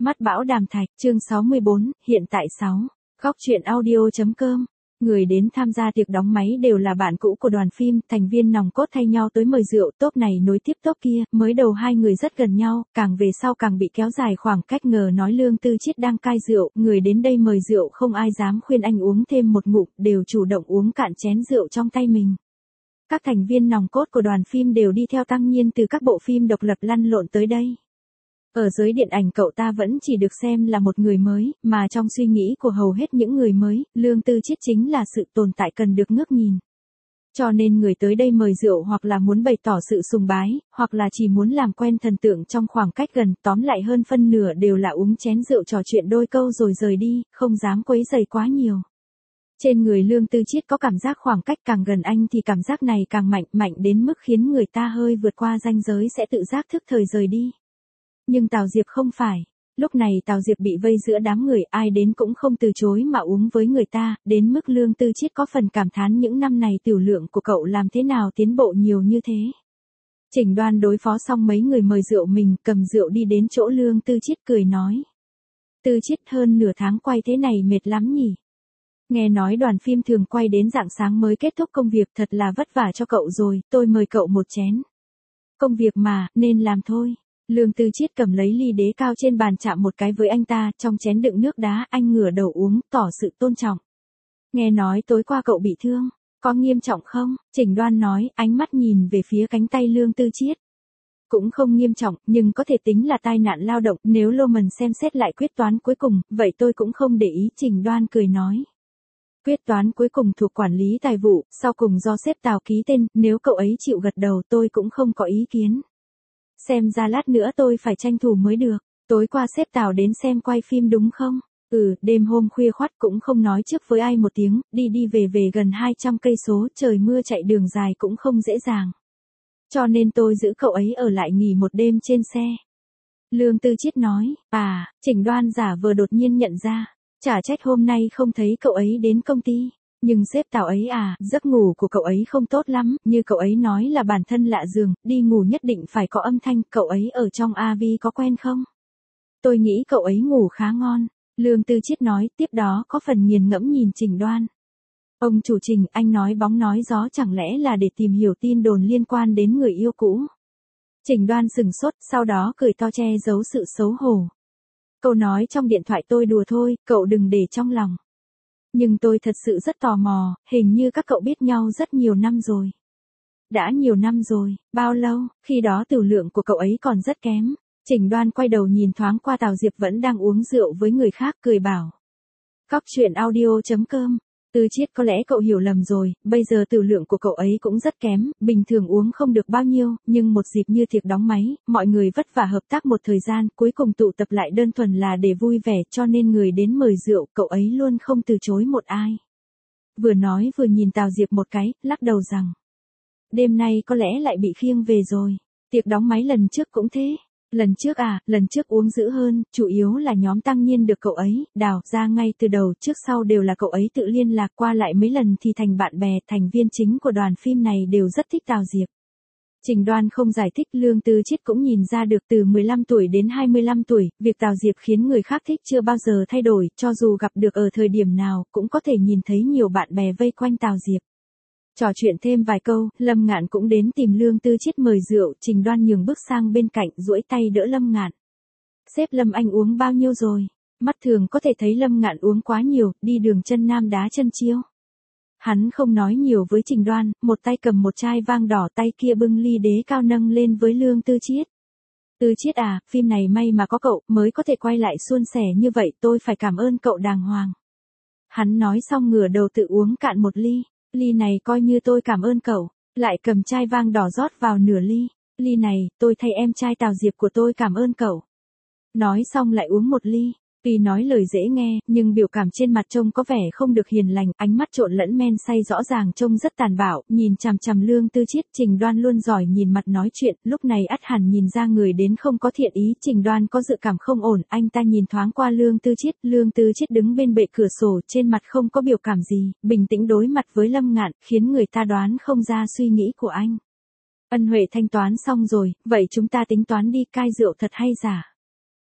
Mắt bão đàm thạch, chương 64, hiện tại 6. Góc truyện audio.com. Người đến tham gia tiệc đóng máy đều là bạn cũ của đoàn phim, thành viên nòng cốt thay nhau tới mời rượu, tốp này nối tiếp tốp kia, mới đầu hai người rất gần nhau, càng về sau càng bị kéo dài khoảng cách. Ngờ nói Lương Tư Chiết đang cai rượu, người đến đây mời rượu không ai dám khuyên anh uống thêm một ngụm, đều chủ động uống cạn chén rượu trong tay mình. Các thành viên nòng cốt của đoàn phim đều đi theo Tăng Nhiên từ các bộ phim độc lập lăn lộn tới đây. Ở giới điện ảnh cậu ta vẫn chỉ được xem là một người mới, mà trong suy nghĩ của hầu hết những người mới, Lương Tư Chiết chính là sự tồn tại cần được ngước nhìn. Cho nên người tới đây mời rượu hoặc là muốn bày tỏ sự sùng bái, hoặc là chỉ muốn làm quen thần tượng trong khoảng cách gần, tóm lại hơn phân nửa đều là uống chén rượu trò chuyện đôi câu rồi rời đi, không dám quấy rầy quá nhiều. Trên người Lương Tư Chiết có cảm giác khoảng cách càng gần anh thì cảm giác này càng mạnh, mạnh đến mức khiến người ta hơi vượt qua ranh giới sẽ tự giác thức thời rời đi. Nhưng Tào Diệp không phải. Lúc này Tào Diệp bị vây giữa đám người, ai đến cũng không từ chối mà uống với người ta, đến mức Lương Tư Chiết có phần cảm thán những năm này tiểu lượng của cậu làm thế nào tiến bộ nhiều như thế. Chỉnh Đoan đối phó xong mấy người mời rượu mình, cầm rượu đi đến chỗ Lương Tư Chiết cười nói. Tư Chiết, hơn nửa tháng quay thế này mệt lắm nhỉ. Nghe nói đoàn phim thường quay đến rạng sáng mới kết thúc công việc, thật là vất vả cho cậu rồi, tôi mời cậu một chén. Công việc mà, nên làm thôi. Lương Tư Chiết cầm lấy ly đế cao trên bàn chạm một cái với anh ta, trong chén đựng nước đá, anh ngửa đầu uống, tỏ sự tôn trọng. Nghe nói tối qua cậu bị thương, có nghiêm trọng không? Chỉnh Đoan nói, ánh mắt nhìn về phía cánh tay Lương Tư Chiết. Cũng không nghiêm trọng, nhưng có thể tính là tai nạn lao động, nếu Loman xem xét lại quyết toán cuối cùng, vậy tôi cũng không để ý. Chỉnh Đoan cười nói. Quyết toán cuối cùng thuộc quản lý tài vụ, sau cùng do sếp Tào ký tên, nếu cậu ấy chịu gật đầu tôi cũng không có ý kiến. Xem ra lát nữa tôi phải tranh thủ mới được. Tối qua sếp Tào đến xem quay phim đúng không? Đêm hôm khuya khoắt cũng không nói trước với ai một tiếng, đi về gần 200 cây số, trời mưa chạy đường dài cũng không dễ dàng. Cho nên tôi giữ cậu ấy ở lại nghỉ một đêm trên xe. Lương Tư Chiết nói, Chỉnh Đoan giả vờ đột nhiên nhận ra, chả trách hôm nay không thấy cậu ấy đến công ty. Nhưng sếp Tào ấy giấc ngủ của cậu ấy không tốt lắm, như cậu ấy nói là bản thân lạ giường, đi ngủ nhất định phải có âm thanh, cậu ấy ở trong AV có quen không? Tôi nghĩ cậu ấy ngủ khá ngon, Lương Tư Chiết nói, tiếp đó có phần nghiền ngẫm nhìn Chỉnh Đoan. Ông chủ Trình, anh nói bóng nói gió chẳng lẽ là để tìm hiểu tin đồn liên quan đến người yêu cũ? Chỉnh Đoan sừng sốt, sau đó cười to che giấu sự xấu hổ. Câu nói trong điện thoại tôi đùa thôi, cậu đừng để trong lòng. Nhưng tôi thật sự rất tò mò, hình như các cậu biết nhau rất nhiều năm rồi. Đã nhiều năm rồi, bao lâu? Khi đó tiểu lượng của cậu ấy còn rất kém. Chỉnh Đoan quay đầu nhìn thoáng qua Tào Diệp vẫn đang uống rượu với người khác, cười bảo. Góc truyện audio.com. Tư Chiết, có lẽ cậu hiểu lầm rồi, bây giờ tiểu lượng của cậu ấy cũng rất kém, bình thường uống không được bao nhiêu, nhưng một dịp như tiệc đóng máy, mọi người vất vả hợp tác một thời gian, cuối cùng tụ tập lại đơn thuần là để vui vẻ, cho nên người đến mời rượu, cậu ấy luôn không từ chối một ai. Vừa nói vừa nhìn Tào Diệp một cái, lắc đầu rằng, đêm nay có lẽ lại bị khiêng về rồi, tiệc đóng máy lần trước cũng thế. Lần trước uống dữ hơn, chủ yếu là nhóm Tăng Nhiên được cậu ấy đào ra ngay từ đầu, trước sau đều là cậu ấy tự liên lạc, qua lại mấy lần thì thành bạn bè, thành viên chính của đoàn phim này đều rất thích Tào Diệp. Chỉnh Đoan không giải thích, Lương Tư Chiết cũng nhìn ra được từ 15 tuổi đến 25 tuổi, việc Tào Diệp khiến người khác thích chưa bao giờ thay đổi, cho dù gặp được ở thời điểm nào, cũng có thể nhìn thấy nhiều bạn bè vây quanh Tào Diệp. Trò chuyện thêm vài câu, Lâm Ngạn cũng đến tìm Lương Tư Chiết mời rượu, Chỉnh Đoan nhường bước sang bên cạnh, duỗi tay đỡ Lâm Ngạn. Sếp Lâm, anh uống bao nhiêu rồi? Mắt thường có thể thấy Lâm Ngạn uống quá nhiều, đi đường chân nam đá chân chiêu. Hắn không nói nhiều với Chỉnh Đoan, một tay cầm một chai vang đỏ, tay kia bưng ly đế cao nâng lên với Lương Tư Chiết. Tư Chiết phim này may mà có cậu, mới có thể quay lại suôn sẻ như vậy, tôi phải cảm ơn cậu đàng hoàng. Hắn nói xong ngửa đầu tự uống cạn một ly. Ly này coi như tôi cảm ơn cậu, lại cầm chai vang đỏ rót vào nửa ly. Ly này, tôi thay em trai Tào Diệp của tôi cảm ơn cậu. Nói xong lại uống một ly. Tuy nói lời dễ nghe, nhưng biểu cảm trên mặt trông có vẻ không được hiền lành, ánh mắt trộn lẫn men say rõ ràng trông rất tàn bạo, nhìn chằm chằm Lương Tư Chiết. Chỉnh Đoan luôn giỏi nhìn mặt nói chuyện, lúc này ắt hẳn nhìn ra người đến không có thiện ý. Chỉnh Đoan có dự cảm không ổn, anh ta nhìn thoáng qua Lương Tư Chiết đứng bên bệ cửa sổ, trên mặt không có biểu cảm gì, bình tĩnh đối mặt với Lâm Ngạn, khiến người ta đoán không ra suy nghĩ của anh. Ân huệ thanh toán xong rồi, vậy chúng ta tính toán đi, cai rượu thật hay giả?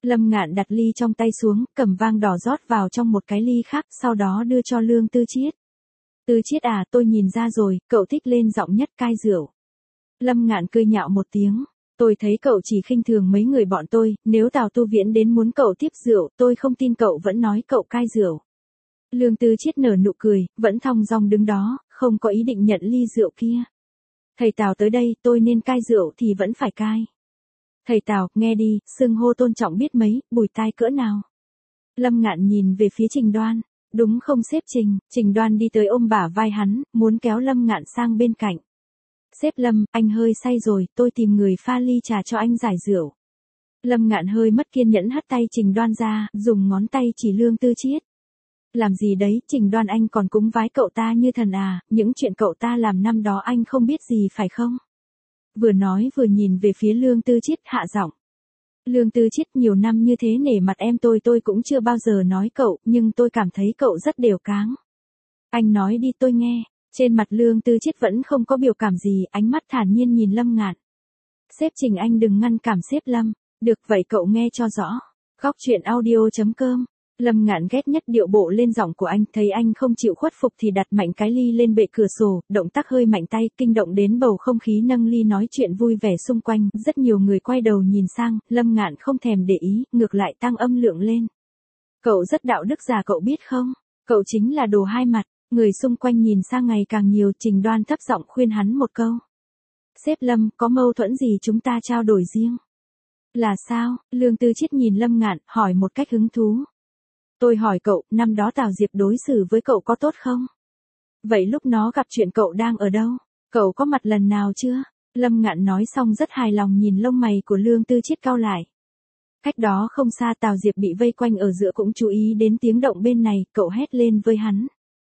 Lâm Ngạn đặt ly trong tay xuống, cầm vang đỏ rót vào trong một cái ly khác, sau đó đưa cho Lương Tư Chiết. Tư Chiết à, tôi nhìn ra rồi, cậu thích lên giọng nhất cai rượu. Lâm Ngạn cười nhạo một tiếng. Tôi thấy cậu chỉ khinh thường mấy người bọn tôi, nếu Tào Tu Viễn đến muốn cậu tiếp rượu, tôi không tin cậu vẫn nói cậu cai rượu. Lương Tư Chiết nở nụ cười, vẫn thong dong đứng đó, không có ý định nhận ly rượu kia. Thầy Tào tới đây, tôi nên cai rượu thì vẫn phải cai. Thầy Tào, nghe đi, xưng hô tôn trọng biết mấy, bùi tai cỡ nào. Lâm Ngạn nhìn về phía Trình Đoan. Đúng không sếp Trình? Trình Đoan đi tới ôm bả vai hắn, muốn kéo Lâm Ngạn sang bên cạnh. Sếp Lâm, anh hơi say rồi, tôi tìm người pha ly trà cho anh giải rượu. Lâm Ngạn hơi mất kiên nhẫn hất tay Trình Đoan ra, dùng ngón tay chỉ Lương Tư Chiết. Làm gì đấy, Trình Đoan, anh còn cúng vái cậu ta như thần à, những chuyện cậu ta làm năm đó anh không biết gì phải không? Vừa nói vừa nhìn về phía Lương Tư Chiết hạ giọng. Lương Tư Chiết, nhiều năm như thế nể mặt em tôi cũng chưa bao giờ nói cậu, nhưng tôi cảm thấy cậu rất đều cáng. Anh nói đi tôi nghe. Trên mặt Lương Tư Chiết vẫn không có biểu cảm gì, ánh mắt thản nhiên nhìn Lâm Ngạn. Sếp Trình, anh đừng ngăn cản sếp Lâm. Được vậy cậu nghe cho rõ. Góc truyện audio.com. Lâm Ngạn ghét nhất điệu bộ lên giọng của anh, thấy anh không chịu khuất phục thì đặt mạnh cái ly lên bệ cửa sổ, động tác hơi mạnh tay, kinh động đến bầu không khí nâng ly nói chuyện vui vẻ xung quanh, rất nhiều người quay đầu nhìn sang, Lâm Ngạn không thèm để ý, ngược lại tăng âm lượng lên. Cậu rất đạo đức già cậu biết không? Cậu chính là đồ hai mặt. Người xung quanh nhìn sang ngày càng nhiều, Trình Đoan thấp giọng khuyên hắn một câu. Sếp Lâm, có mâu thuẫn gì chúng ta trao đổi riêng. Là sao? Lương Tư Chiết nhìn Lâm Ngạn, hỏi một cách hứng thú. Tôi hỏi cậu, năm đó Tào Diệp đối xử với cậu có tốt không? Vậy lúc nó gặp chuyện cậu đang ở đâu? Cậu có mặt lần nào chưa? Lâm Ngạn nói xong rất hài lòng nhìn lông mày của Lương Tư Chiết cau lại. Cách đó không xa Tào Diệp bị vây quanh ở giữa cũng chú ý đến tiếng động bên này, cậu hét lên với hắn.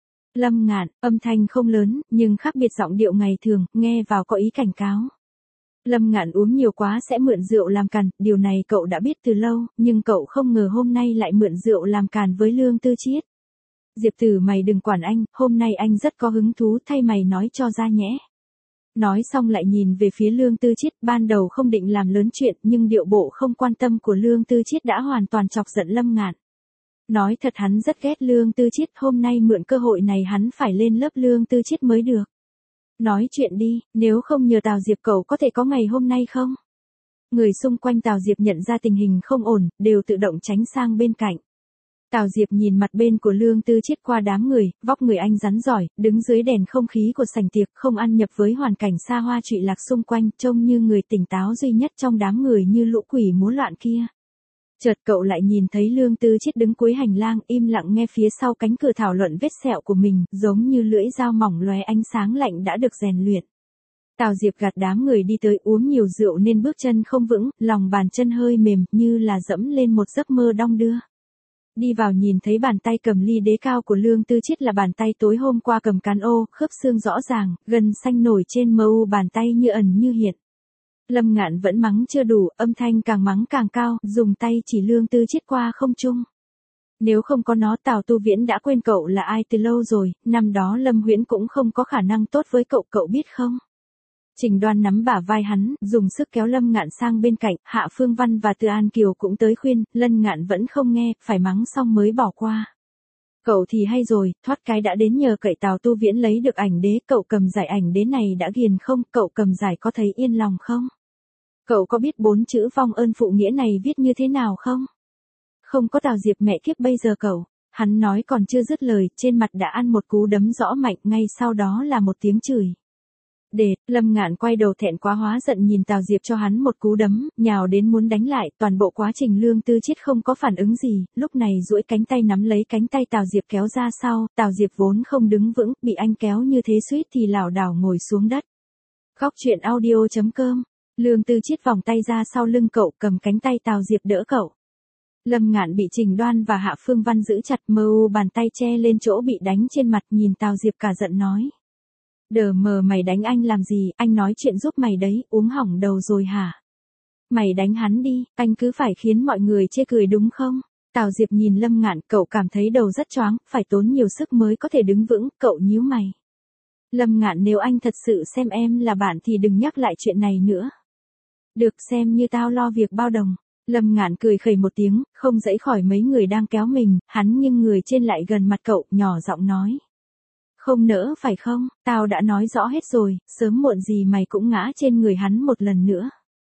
Lâm Ngạn, âm thanh không lớn, nhưng khác biệt giọng điệu ngày thường, nghe vào có ý cảnh cáo. Lâm Ngạn uống nhiều quá sẽ mượn rượu làm càn, điều này cậu đã biết từ lâu, nhưng cậu không ngờ hôm nay lại mượn rượu làm càn với Lương Tư Chiết. Diệp Tử, mày đừng quản anh, hôm nay anh rất có hứng thú, thay mày nói cho ra nhẽ. Nói xong lại nhìn về phía Lương Tư Chiết, ban đầu không định làm lớn chuyện, nhưng điệu bộ không quan tâm của Lương Tư Chiết đã hoàn toàn chọc giận Lâm Ngạn. Nói thật hắn rất ghét Lương Tư Chiết, hôm nay mượn cơ hội này hắn phải lên lớp Lương Tư Chiết mới được. Nói chuyện đi, nếu không nhờ Tào Diệp cậu có thể có ngày hôm nay không? Người xung quanh Tào Diệp nhận ra tình hình không ổn, đều tự động tránh sang bên cạnh. Tào Diệp nhìn mặt bên của Lương Tư Chiết qua đám người, vóc người anh rắn giỏi, đứng dưới đèn không khí của sảnh tiệc, không ăn nhập với hoàn cảnh xa hoa trụy lạc xung quanh, trông như người tỉnh táo duy nhất trong đám người như lũ quỷ múa loạn kia. Chợt cậu lại nhìn thấy Lương Tư Chiết đứng cuối hành lang, im lặng nghe phía sau cánh cửa thảo luận vết sẹo của mình, giống như lưỡi dao mỏng lóe ánh sáng lạnh đã được rèn luyện. Tào Diệp gạt đám người đi tới, uống nhiều rượu nên bước chân không vững, lòng bàn chân hơi mềm, như là dẫm lên một giấc mơ đong đưa. Đi vào nhìn thấy bàn tay cầm ly đế cao của Lương Tư Chiết là bàn tay tối hôm qua cầm cán ô, khớp xương rõ ràng, gân xanh nổi trên mờ u bàn tay như ẩn như hiện. Lâm Ngạn vẫn mắng chưa đủ, âm thanh càng mắng càng cao, dùng tay chỉ Lương Tư Chiết qua không trung. Nếu không có nó Tào Tu Viễn đã quên cậu là ai từ lâu rồi, năm đó Lâm Huyễn cũng không có khả năng tốt với cậu, cậu biết không? Trình Đoan nắm bả vai hắn, dùng sức kéo Lâm Ngạn sang bên cạnh, Hạ Phương Văn và Từ An Kiều cũng tới khuyên, Lâm Ngạn vẫn không nghe, phải mắng xong mới bỏ qua. Cậu thì hay rồi, thoát cái đã đến nhờ cậy Tào Tu Viễn lấy được ảnh đế, cậu cầm giải ảnh đế này đã ghiền không, cậu cầm giải có thấy yên lòng không? Cậu có biết 4 chữ vong ơn phụ nghĩa này viết như thế nào không? Không có Tào Diệp mẹ kiếp bây giờ cậu. Hắn nói còn chưa dứt lời, trên mặt đã ăn một cú đấm rõ mạnh, ngay sau đó là một tiếng chửi. Lâm Ngạn quay đầu thẹn quá hóa giận nhìn Tào Diệp cho hắn một cú đấm, nhào đến muốn đánh lại, toàn bộ quá trình Lương Tư Chiết không có phản ứng gì, lúc này duỗi cánh tay nắm lấy cánh tay Tào Diệp kéo ra sau, Tào Diệp vốn không đứng vững, bị anh kéo như thế suýt thì lảo đảo ngồi xuống đất. Góc truyện audio.com. Lương Tư Chiết vòng tay ra sau lưng cậu, cầm cánh tay Tào Diệp đỡ cậu. Lâm Ngạn bị Trình Đoan và Hạ Phương Văn giữ chặt, bàn tay che lên chỗ bị đánh trên mặt, nhìn Tào Diệp cả giận nói. Đờ mờ, mày đánh anh làm gì, anh nói chuyện giúp mày đấy, uống hỏng đầu rồi hả? Mày đánh hắn đi, anh cứ phải khiến mọi người chê cười đúng không? Tào Diệp nhìn Lâm Ngạn, cậu cảm thấy đầu rất choáng, phải tốn nhiều sức mới có thể đứng vững, cậu nhíu mày. Lâm Ngạn, nếu anh thật sự xem em là bạn thì đừng nhắc lại chuyện này nữa. Được, xem như tao lo việc bao đồng. Lâm Ngạn cười khẩy một tiếng, không dãy khỏi mấy người đang kéo mình, hắn nghiêng người trên lại gần mặt cậu, nhỏ giọng nói. Không nỡ phải không, tao đã nói rõ hết rồi, sớm muộn gì mày cũng ngã trên người hắn một lần nữa.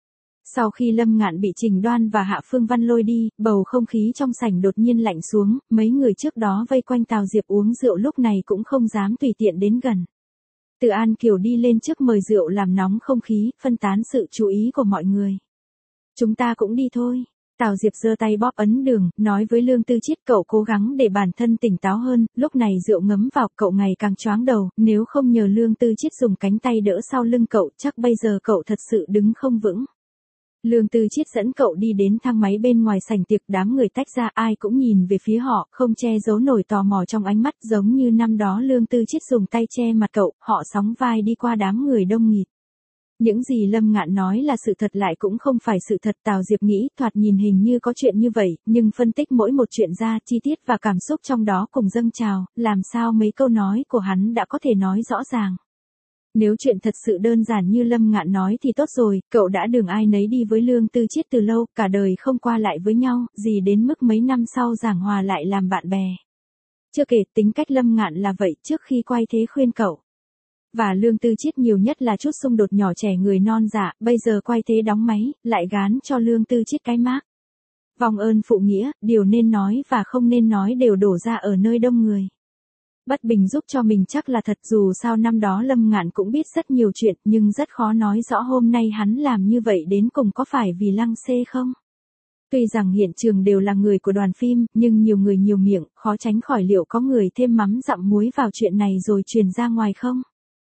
Sau khi Lâm Ngạn bị Trình Đoan và Hạ Phương Văn lôi đi, bầu không khí trong sảnh đột nhiên lạnh xuống, mấy người trước đó vây quanh Tào Diệp uống rượu lúc này cũng không dám tùy tiện đến gần. Từ An Kiều đi lên trước mời rượu làm nóng không khí, phân tán sự chú ý của mọi người. Chúng ta cũng đi thôi. Tào Diệp giơ tay bóp ấn đường, nói với Lương Tư Chiết cậu cố gắng để bản thân tỉnh táo hơn, lúc này rượu ngấm vào cậu ngày càng choáng đầu, nếu không nhờ Lương Tư Chiết dùng cánh tay đỡ sau lưng cậu chắc bây giờ cậu thật sự đứng không vững. Lương Tư Chiết dẫn cậu đi đến thang máy bên ngoài sảnh tiệc, đám người tách ra ai cũng nhìn về phía họ, không che giấu nổi tò mò trong ánh mắt, giống như năm đó Lương Tư Chiết dùng tay che mặt cậu, họ sóng vai đi qua đám người đông nghịt. Những gì Lâm Ngạn nói là sự thật lại cũng không phải sự thật, Tào Diệp nghĩ thoạt nhìn hình như có chuyện như vậy, nhưng phân tích mỗi một chuyện ra, chi tiết và cảm xúc trong đó cùng dâng trào, làm sao mấy câu nói của hắn đã có thể nói rõ ràng. Nếu chuyện thật sự đơn giản như Lâm Ngạn nói thì tốt rồi, cậu đã đường ai nấy đi với Lương Tư Chiết từ lâu, cả đời không qua lại với nhau, gì đến mức mấy năm sau giảng hòa lại làm bạn bè. Chưa kể tính cách Lâm Ngạn là vậy, trước khi quay thế khuyên cậu. Và Lương Tư Chiết nhiều nhất là chút xung đột nhỏ trẻ người non dạ, bây giờ quay thế đóng máy, lại gán cho Lương Tư Chiết cái mác. Vòng ơn phụ nghĩa, điều nên nói và không nên nói đều đổ ra ở nơi đông người. Bất bình giúp cho mình chắc là thật, dù sao năm đó Lâm Ngạn cũng biết rất nhiều chuyện, nhưng rất khó nói rõ hôm nay hắn làm như vậy đến cùng có phải vì Lăng Xê không? Tuy rằng hiện trường đều là người của đoàn phim, nhưng nhiều người nhiều miệng, khó tránh khỏi liệu có người thêm mắm dặm muối vào chuyện này rồi truyền ra ngoài không?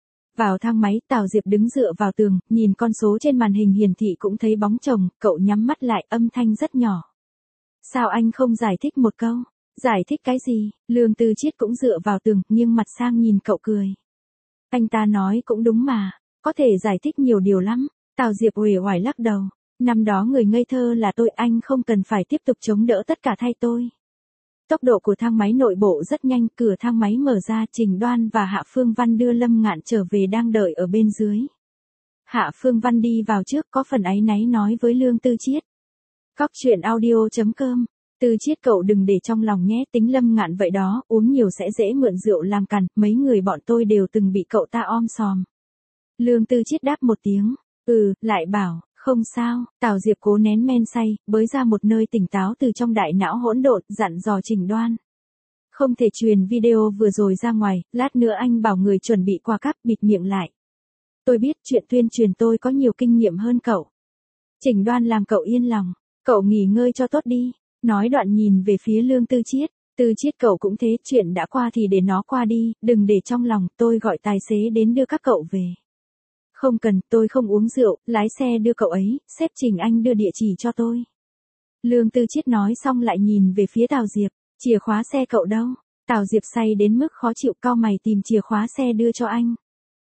Vào thang máy, Tào Diệp đứng dựa vào tường, nhìn con số trên màn hình hiển thị cũng thấy bóng chồng, cậu nhắm mắt lại, âm thanh rất nhỏ. Sao anh không giải thích một câu? Giải thích cái gì? Lương Tư Chiết cũng dựa vào tường, nghiêng mặt sang nhìn cậu cười. Anh ta nói cũng đúng mà, có thể giải thích nhiều điều lắm. Tào Diệp uể oải lắc đầu. Năm đó người ngây thơ là tôi, anh không cần phải tiếp tục chống đỡ tất cả thay tôi. Tốc độ của thang máy nội bộ rất nhanh, cửa thang máy mở ra, Trình Đoan và Hạ Phương Văn đưa Lâm Ngạn trở về đang đợi ở bên dưới. Hạ Phương Văn đi vào trước, có phần áy náy nói với Lương Tư Chiết. Cóc truyện audio.com. Tư Chiết cậu đừng để trong lòng nhé, tính Lâm Ngạn vậy đó, uống nhiều sẽ dễ mượn rượu làm cằn, mấy người bọn tôi đều từng bị cậu ta om sòm. Lương Tư Chiết đáp một tiếng, lại bảo, không sao. Tào Diệp cố nén men say, bới ra một nơi tỉnh táo từ trong đại não hỗn độn, dặn dò Trình Đoan. Không thể truyền video vừa rồi ra ngoài, lát nữa anh bảo người chuẩn bị quà cáp, bịt miệng lại. Tôi biết chuyện tuyên truyền tôi có nhiều kinh nghiệm hơn cậu. Trình Đoan làm cậu yên lòng, cậu nghỉ ngơi cho tốt đi. Nói đoạn nhìn về phía Lương Tư Chiết. Tư Chiết cậu cũng thế, chuyện đã qua thì để nó qua đi, đừng để trong lòng, tôi gọi tài xế đến đưa các cậu về. Không cần, tôi không uống rượu, lái xe đưa cậu ấy, sếp Trình anh đưa địa chỉ cho tôi. Lương Tư Chiết nói xong lại nhìn về phía Tào Diệp, chìa khóa xe cậu đâu? Tào Diệp say đến mức khó chịu, cau mày tìm chìa khóa xe đưa cho anh.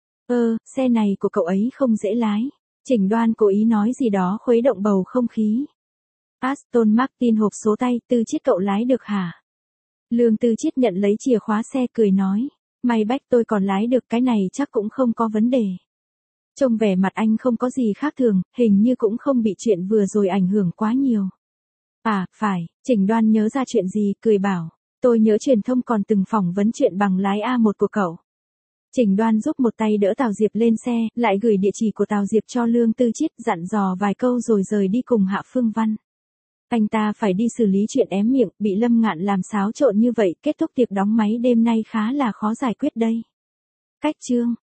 Xe này của cậu ấy không dễ lái. Trình Đoan cố ý nói gì đó khuấy động bầu không khí. Aston Martin hộp số tay, Tư Chiết cậu lái được hả? Lương Tư Chiết nhận lấy chìa khóa xe cười nói. May bách tôi còn lái được, cái này chắc cũng không có vấn đề. Trông vẻ mặt anh không có gì khác thường, hình như cũng không bị chuyện vừa rồi ảnh hưởng quá nhiều. À, phải, Trình Đoan nhớ ra chuyện gì, cười bảo. Tôi nhớ truyền thông còn từng phỏng vấn chuyện bằng lái A1 của cậu. Trình Đoan giúp một tay đỡ Tào Diệp lên xe, lại gửi địa chỉ của Tào Diệp cho Lương Tư Chiết, dặn dò vài câu rồi rời đi cùng Hạ Phương Văn. Anh ta phải đi xử lý chuyện ém miệng, bị Lâm Ngạn làm xáo trộn như vậy, kết thúc tiệc đóng máy đêm nay khá là khó giải quyết đây. Cách chương